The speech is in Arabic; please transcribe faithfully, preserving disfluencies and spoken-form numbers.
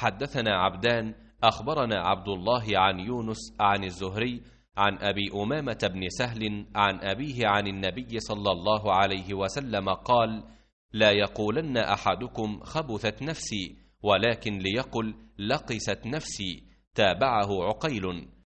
حدثنا عبدان أخبرنا عبد الله عن يونس عن الزهري عن أبي أمامة بن سهل عن أبيه عن النبي صلى الله عليه وسلم قال: لا يقولن أحدكم خبثت نفسي، ولكن ليقل لقست نفسي. تابعه عقيل.